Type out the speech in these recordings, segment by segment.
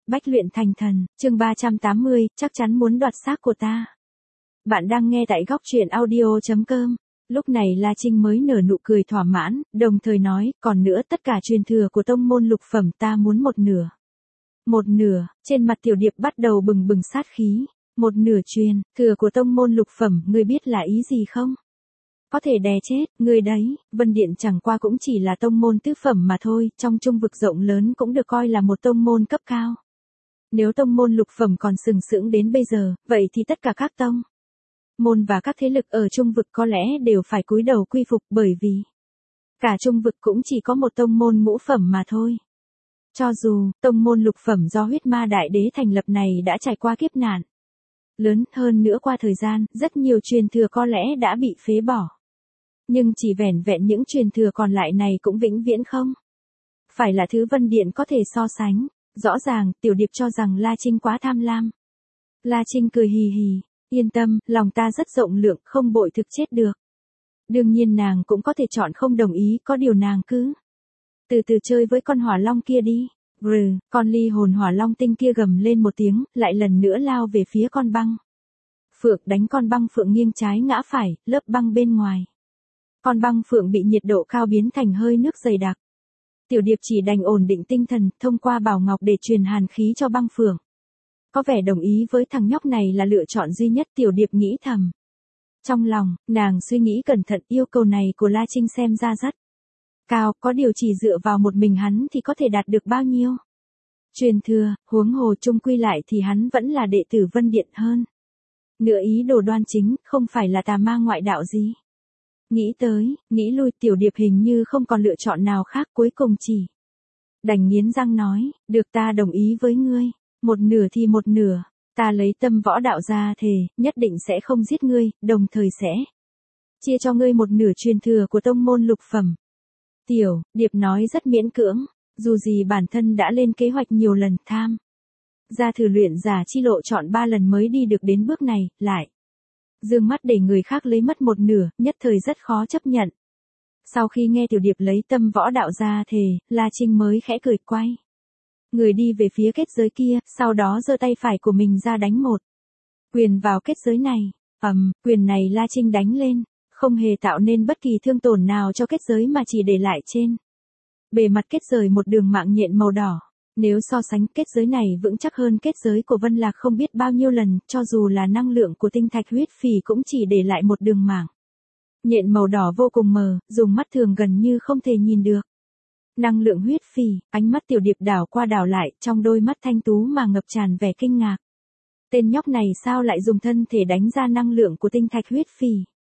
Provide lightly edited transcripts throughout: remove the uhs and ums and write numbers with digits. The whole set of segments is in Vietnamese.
Bách luyện thành thần, chương 380, chắc chắn muốn đoạt xác của ta. Bạn đang nghe tại góc truyện audio.com. Lúc này La Trinh mới nở nụ cười thỏa mãn, đồng thời nói, còn nữa tất cả truyền thừa của tông môn lục phẩm ta muốn một nửa. Một nửa, trên mặt Tiểu Điệp bắt đầu bừng bừng sát khí. Một nửa truyền, thừa của tông môn lục phẩm, ngươi biết là ý gì không? Có thể đè chết, ngươi đấy, Vân Điện chẳng qua cũng chỉ là tông môn tứ phẩm mà thôi, trong trung vực rộng lớn cũng được coi là một tông môn cấp cao. Nếu tông môn lục phẩm còn sừng sững đến bây giờ, vậy thì tất cả các tông môn và các thế lực ở trung vực có lẽ đều phải cúi đầu quy phục, bởi vì cả trung vực cũng chỉ có một tông môn ngũ phẩm mà thôi. Cho dù tông môn lục phẩm do huyết ma đại đế thành lập này đã trải qua kiếp nạn lớn, hơn nữa qua thời gian, rất nhiều truyền thừa có lẽ đã bị phế bỏ. Nhưng chỉ vẻn vẹn những truyền thừa còn lại này cũng vĩnh viễn không phải là thứ Vân Điện có thể so sánh. Rõ ràng, Tiểu Điệp cho rằng La Trinh quá tham lam. La Trinh cười hì hì, yên tâm, lòng ta rất rộng lượng, không bội thực chết được. Đương nhiên nàng cũng có thể chọn không đồng ý, có điều nàng cứ từ từ chơi với con hỏa long kia đi. Con ly hồn hỏa long tinh kia gầm lên một tiếng, lại lần nữa lao về phía con băng phượng, đánh con băng phượng nghiêng trái ngã phải, lớp băng bên ngoài con băng phượng bị nhiệt độ cao biến thành hơi nước dày đặc. Tiểu Điệp chỉ đành ổn định tinh thần, thông qua bảo ngọc để truyền hàn khí cho băng phượng. Có vẻ đồng ý với thằng nhóc này là lựa chọn duy nhất, Tiểu Điệp nghĩ thầm. Trong lòng, nàng suy nghĩ cẩn thận, yêu cầu này của La Trinh xem ra rất cao, có điều chỉ dựa vào một mình hắn thì có thể đạt được bao nhiêu truyền thừa, huống hồ chung quy lại thì hắn vẫn là đệ tử Vân Điện hơn. Nửa ý đồ đoan chính, không phải là tà ma ngoại đạo gì. Nghĩ tới, nghĩ lui, Tiểu Điệp hình như không còn lựa chọn nào khác, cuối cùng chỉ đành nghiến răng nói, được, ta đồng ý với ngươi, một nửa thì một nửa, ta lấy tâm võ đạo ra thề, nhất định sẽ không giết ngươi, đồng thời sẽ chia cho ngươi một nửa truyền thừa của tông môn lục phẩm. Tiểu Điệp nói rất miễn cưỡng, dù gì bản thân đã lên kế hoạch nhiều lần, tham gia thử luyện giả chi lộ chọn 3 lần mới đi được đến bước này, lại dương mắt để người khác lấy mất một nửa, nhất thời rất khó chấp nhận. Sau khi nghe Tiểu Điệp lấy tâm võ đạo ra thề, La Trinh mới khẽ cười, quay người đi về phía kết giới kia, sau đó giơ tay phải của mình ra đánh một quyền vào kết giới này. Quyền này La Trinh đánh lên, không hề tạo nên bất kỳ thương tổn nào cho kết giới mà chỉ để lại trên bề mặt kết giới một đường mạng nhện màu đỏ. Nếu so sánh, kết giới này vững chắc hơn kết giới của Vân Lạc không biết bao nhiêu lần, cho dù là năng lượng của tinh thạch huyết phỉ cũng chỉ để lại một đường mảng nhện màu đỏ vô cùng mờ, dùng mắt thường gần như không thể nhìn được. Năng lượng huyết phỉ, ánh mắt Tiểu Điệp đảo qua đảo lại, trong đôi mắt thanh tú mà ngập tràn vẻ kinh ngạc. Tên nhóc này sao lại dùng thân thể đánh ra năng lượng của tinh thạch huyết phỉ?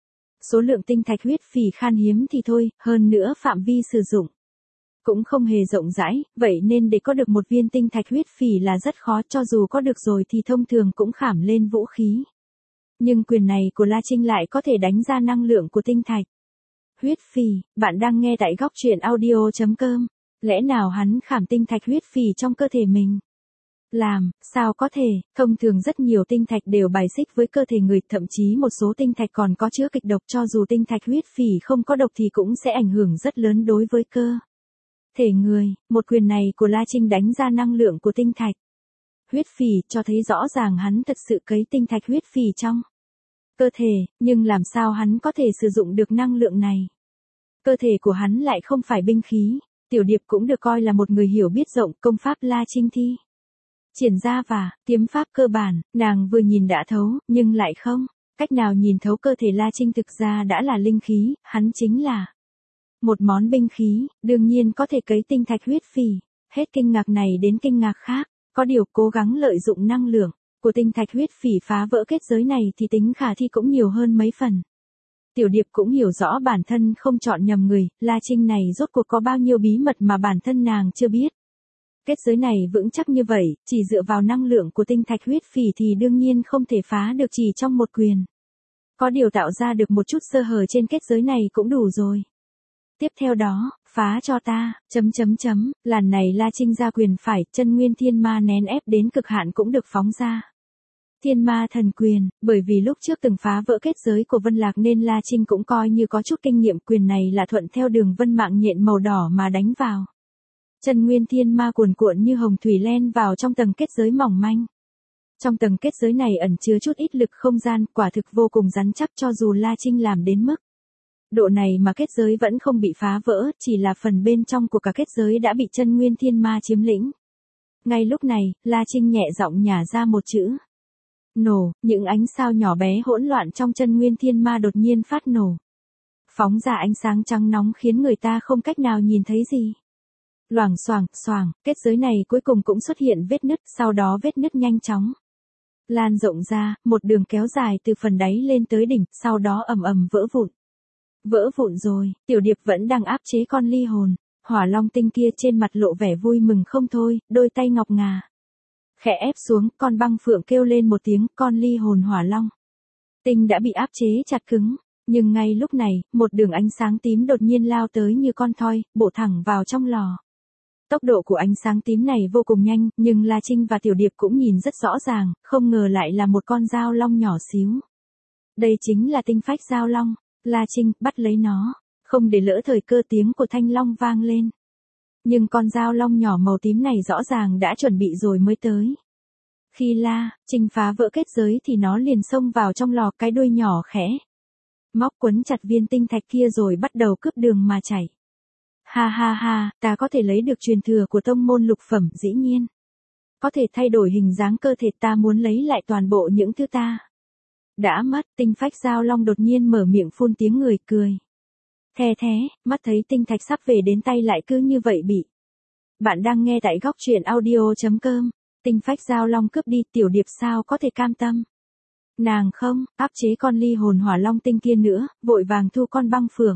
Số lượng tinh thạch huyết phỉ khan hiếm thì thôi, hơn nữa phạm vi sử dụng cũng không hề rộng rãi, vậy nên để có được một viên tinh thạch huyết phỉ là rất khó, cho dù có được rồi thì thông thường cũng khảm lên vũ khí. Nhưng quyền này của La Trinh lại có thể đánh ra năng lượng của tinh thạch huyết phỉ. Bạn đang nghe tại góc truyện audio.com. Lẽ nào hắn khảm tinh thạch huyết phỉ trong cơ thể mình? Sao có thể, thông thường rất nhiều tinh thạch đều bài xích với cơ thể người, thậm chí một số tinh thạch còn có chứa kịch độc, cho dù tinh thạch huyết phỉ không có độc thì cũng sẽ ảnh hưởng rất lớn đối với cơ thể người. Một quyền này của La Trinh đánh ra năng lượng của tinh thạch huyết phỉ, cho thấy rõ ràng hắn thật sự cấy tinh thạch huyết phỉ trong cơ thể, nhưng làm sao hắn có thể sử dụng được năng lượng này? Cơ thể của hắn lại không phải binh khí. Tiểu Điệp cũng được coi là một người hiểu biết rộng, công pháp La Trinh thi triển ra và tiếm pháp cơ bản, nàng vừa nhìn đã thấu, nhưng lại không cách nào nhìn thấu cơ thể La Trinh thực ra đã là linh khí, hắn chính là một món binh khí, đương nhiên có thể cấy tinh thạch huyết phỉ. Hết kinh ngạc này đến kinh ngạc khác, có điều cố gắng lợi dụng năng lượng của tinh thạch huyết phỉ phá vỡ kết giới này thì tính khả thi cũng nhiều hơn mấy phần. Tiểu Điệp cũng hiểu rõ bản thân không chọn nhầm người, La Trinh này rốt cuộc có bao nhiêu bí mật mà bản thân nàng chưa biết. Kết giới này vững chắc như vậy, chỉ dựa vào năng lượng của tinh thạch huyết phỉ thì đương nhiên không thể phá được chỉ trong một quyền. Có điều tạo ra được một chút sơ hở trên kết giới này cũng đủ rồi. Tiếp theo đó, phá cho ta, lần này La Trinh ra quyền phải, chân nguyên thiên ma nén ép đến cực hạn cũng được phóng ra. Thiên ma thần quyền, bởi vì lúc trước từng phá vỡ kết giới của Vân Lạc nên La Trinh cũng coi như có chút kinh nghiệm, quyền này là thuận theo đường vân mạng nhện màu đỏ mà đánh vào. Chân nguyên thiên ma cuồn cuộn như hồng thủy len vào trong tầng kết giới mỏng manh. Trong tầng kết giới này ẩn chứa chút ít lực không gian, quả thực vô cùng rắn chắc cho dù La Trinh làm đến mức độ này mà kết giới vẫn không bị phá vỡ, chỉ là phần bên trong của cả kết giới đã bị chân nguyên thiên ma chiếm lĩnh. Ngay lúc này, La Trinh nhẹ giọng nhả ra một chữ. Nổ, những ánh sao nhỏ bé hỗn loạn trong chân nguyên thiên ma đột nhiên phát nổ. Phóng ra ánh sáng trắng nóng khiến người ta không cách nào nhìn thấy gì. Loảng xoảng, xoảng, kết giới này cuối cùng cũng xuất hiện vết nứt, sau đó vết nứt nhanh chóng lan rộng ra, một đường kéo dài từ phần đáy lên tới đỉnh, sau đó ầm ầm vỡ vụn. Vỡ vụn rồi, Tiểu Điệp vẫn đang áp chế con ly hồn, hỏa long tinh kia trên mặt lộ vẻ vui mừng không thôi, đôi tay ngọc ngà khẽ ép xuống, con băng phượng kêu lên một tiếng, con ly hồn hỏa long tinh đã bị áp chế chặt cứng, nhưng ngay lúc này, một đường ánh sáng tím đột nhiên lao tới như con thoi, bổ thẳng vào trong lò. Tốc độ của ánh sáng tím này vô cùng nhanh, nhưng La Trinh và Tiểu Điệp cũng nhìn rất rõ ràng, không ngờ lại là một con dao long nhỏ xíu. Đây chính là tinh phách dao long. La Trinh bắt lấy nó, không để lỡ thời cơ, tiếng của thanh long vang lên. Nhưng con dao long nhỏ màu tím này rõ ràng đã chuẩn bị rồi mới tới. Khi La Trinh phá vỡ kết giới thì nó liền xông vào trong lò, cái đuôi nhỏ khẽ móc quấn chặt viên tinh thạch kia rồi bắt đầu cướp đường mà chảy. Ha ha ha, ta có thể lấy được truyền thừa của tông môn lục phẩm, dĩ nhiên. Có thể thay đổi hình dáng cơ thể, ta muốn lấy lại toàn bộ những thứ ta đã mất. Tinh phách dao long đột nhiên mở miệng phun tiếng người cười. The thế, mắt thấy tinh thạch sắp về đến tay lại cứ như vậy bị. Bạn đang nghe tại góc truyện audio.com. Tinh phách dao long cướp đi, Tiểu Điệp sao có thể cam tâm. Nàng không áp chế con ly hồn hỏa long tinh kia nữa, vội vàng thu con băng phượng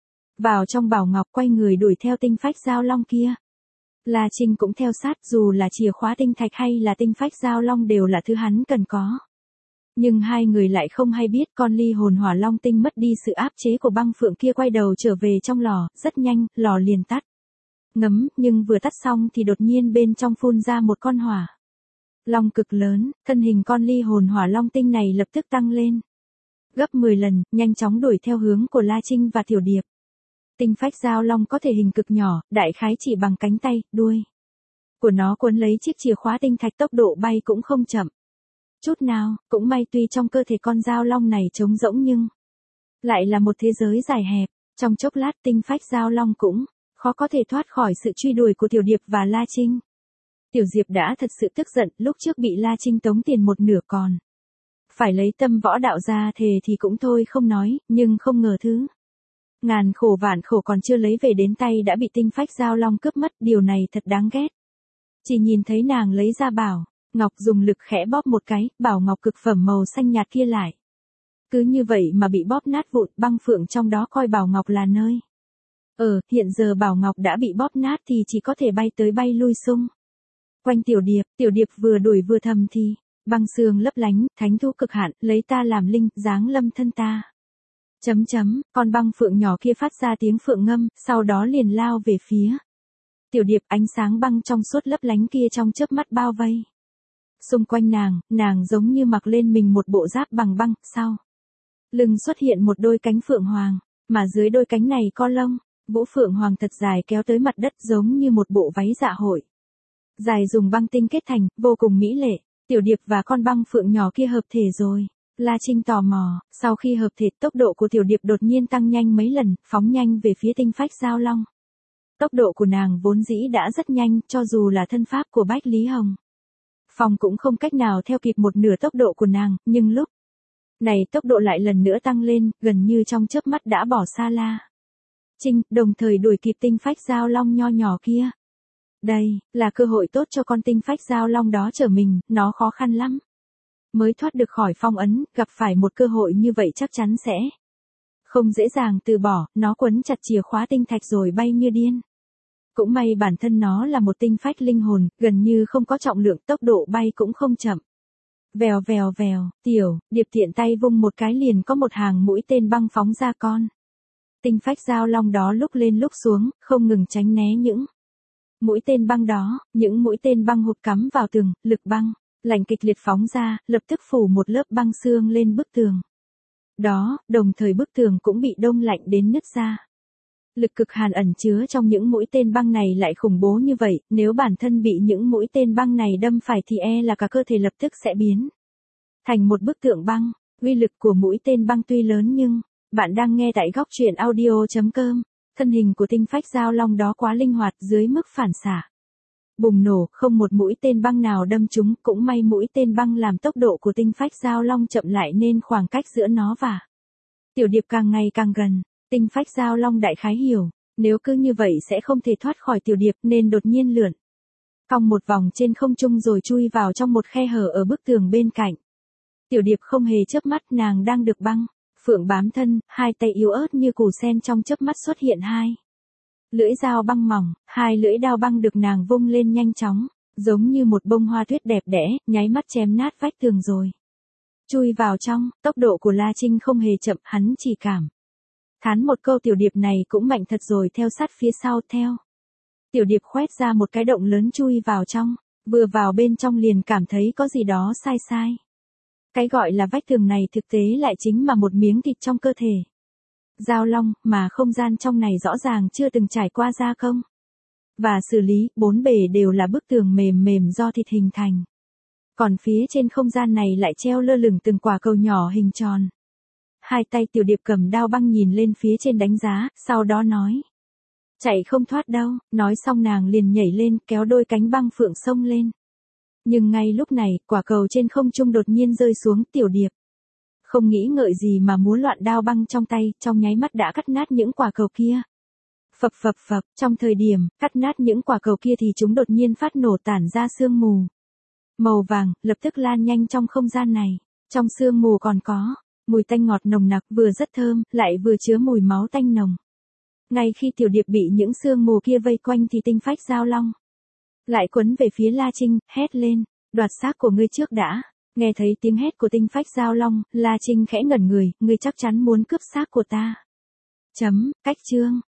vào trong bảo ngọc, quay người đuổi theo tinh phách dao long kia. La Trinh cũng theo sát, dù là chìa khóa tinh thạch hay là tinh phách dao long đều là thứ hắn cần có. Nhưng hai người lại không hay biết con ly hồn hỏa long tinh mất đi sự áp chế của băng phượng kia, quay đầu trở về trong lò, rất nhanh, lò liền tắt. Ngấm, nhưng vừa tắt xong thì đột nhiên bên trong phun ra một con hỏa long cực lớn, thân hình con ly hồn hỏa long tinh này lập tức tăng lên gấp 10 lần, nhanh chóng đuổi theo hướng của La Trinh và Tiểu Điệp. Tinh phách dao long có thể hình cực nhỏ, đại khái chỉ bằng cánh tay, đuôi của nó cuốn lấy chiếc chìa khóa tinh thạch, tốc độ bay cũng không chậm chút nào. Cũng may tuy trong cơ thể con dao long này trống rỗng nhưng lại là một thế giới dài hẹp. Trong chốc lát tinh phách dao long cũng khó có thể thoát khỏi sự truy đuổi của Tiểu Điệp và La Trinh. Tiểu Diệp đã thật sự tức giận, lúc trước bị La Trinh tống tiền một nửa còn phải lấy tâm võ đạo ra thề thì cũng thôi không nói, nhưng không ngờ thứ ngàn khổ vạn khổ còn chưa lấy về đến tay đã bị tinh phách dao long cướp mất, điều này thật đáng ghét. Chỉ nhìn thấy nàng lấy ra bảo ngọc, dùng lực khẽ bóp một cái, bảo ngọc cực phẩm màu xanh nhạt kia lại cứ như vậy mà bị bóp nát vụn. Băng phượng trong đó coi bảo ngọc là nơi hiện giờ bảo ngọc đã bị bóp nát thì chỉ có thể bay tới bay lui xung quanh Tiểu Điệp. Tiểu Điệp vừa đuổi vừa thầm thì băng sương lấp lánh, thánh thú cực hạn, lấy ta làm linh, giáng lâm thân ta. Con băng phượng nhỏ kia phát ra tiếng phượng ngâm, sau đó liền lao về phía Tiểu Điệp. Ánh sáng băng trong suốt lấp lánh kia trong chớp mắt bao vây xung quanh nàng giống như mặc lên mình một bộ giáp bằng băng, sau lưng xuất hiện một đôi cánh phượng hoàng, mà dưới đôi cánh này có lông, vũ phượng hoàng thật dài kéo tới mặt đất giống như một bộ váy dạ hội. Dài dùng băng tinh kết thành, vô cùng mỹ lệ. Tiểu Điệp và con băng phượng nhỏ kia hợp thể rồi. La Trinh tò mò, sau khi hợp thể tốc độ của Tiểu Điệp đột nhiên tăng nhanh mấy lần, phóng nhanh về phía tinh phách dao long. Tốc độ của nàng vốn dĩ đã rất nhanh, cho dù là thân pháp của Bách Lý Hồng Phong cũng không cách nào theo kịp một nửa tốc độ của nàng, nhưng lúc này tốc độ lại lần nữa tăng lên, gần như trong chớp mắt đã bỏ xa La Trinh, đồng thời đuổi kịp tinh phách dao long nho nhỏ kia. Đây là cơ hội tốt cho con tinh phách dao long đó trở mình, nó khó khăn lắm mới thoát được khỏi phong ấn, gặp phải một cơ hội như vậy chắc chắn sẽ không dễ dàng từ bỏ. Nó quấn chặt chìa khóa tinh thạch rồi bay như điên. Cũng may bản thân nó là một tinh phách linh hồn, gần như không có trọng lượng, tốc độ bay cũng không chậm. Vèo vèo vèo, Tiểu Điệp tiện tay vung một cái liền có một hàng mũi tên băng phóng ra con tinh phách dao long đó, lúc lên lúc xuống, không ngừng tránh né những mũi tên băng đó. Những mũi tên băng hụt cắm vào tường, lực băng lạnh kịch liệt phóng ra, lập tức phủ một lớp băng xương lên bức tường đó, đồng thời bức tường cũng bị đông lạnh đến nứt ra. Lực cực hàn ẩn chứa trong những mũi tên băng này lại khủng bố như vậy, nếu bản thân bị những mũi tên băng này đâm phải thì là cả cơ thể lập tức sẽ biến thành một bức tượng băng. Uy lực của mũi tên băng tuy lớn nhưng, bạn đang nghe tại góc truyện audio.com, thân hình của tinh phách giao long đó quá linh hoạt dưới mức phản xạ. Bùng nổ, không một mũi tên băng nào đâm trúng, cũng may mũi tên băng làm tốc độ của tinh phách giao long chậm lại nên khoảng cách giữa nó và tiểu điệp càng ngày càng gần. Tinh phách giao long đại khái hiểu, nếu cứ như vậy sẽ không thể thoát khỏi tiểu điệp nên đột nhiên lượn cong một vòng trên không trung rồi chui vào trong một khe hở ở bức tường bên cạnh. Tiểu điệp không hề chớp mắt, nàng đang được băng phượng bám thân, hai tay yếu ớt như củ sen trong chớp mắt xuất hiện hai lưỡi dao băng mỏng, hai lưỡi đao băng được nàng vung lên nhanh chóng, giống như một bông hoa tuyết đẹp đẽ, nháy mắt chém nát vách tường rồi chui vào trong. Tốc độ của La Trinh không hề chậm, hắn chỉ cảm thán một câu tiểu điệp này cũng mạnh thật rồi theo sát phía sau theo. Tiểu điệp khoét ra một cái động lớn chui vào trong, vừa vào bên trong liền cảm thấy có gì đó sai sai. Cái gọi là vách tường này thực tế lại chính là một miếng thịt trong cơ thể giao long, mà không gian trong này rõ ràng chưa từng trải qua gia công và xử lý, bốn bề đều là bức tường mềm mềm do thịt hình thành. Còn phía trên không gian này lại treo lơ lửng từng quả cầu nhỏ hình tròn. Hai tay tiểu điệp cầm đao băng nhìn lên phía trên đánh giá, sau đó nói: chạy không thoát đâu. Nói xong nàng liền nhảy lên, kéo đôi cánh băng phượng xông lên. Nhưng ngay lúc này, quả cầu trên không trung đột nhiên rơi xuống, tiểu điệp không nghĩ ngợi gì mà múa loạn đao băng trong tay, trong nháy mắt đã cắt nát những quả cầu kia. Phập phập phập, trong thời điểm cắt nát những quả cầu kia thì chúng đột nhiên phát nổ tản ra sương mù màu vàng, lập tức lan nhanh trong không gian này. Trong sương mù còn có mùi tanh ngọt nồng nặc, vừa rất thơm, lại vừa chứa mùi máu tanh nồng. Ngay khi tiểu điệp bị những sương mù kia vây quanh thì tinh phách giao long lại quấn về phía La Trinh, hét lên: đoạt xác của ngươi trước đã. Nghe thấy tiếng hét của tinh phách giao long, La Trinh khẽ ngẩn người: ngươi chắc chắn muốn cướp xác của ta. Cách chương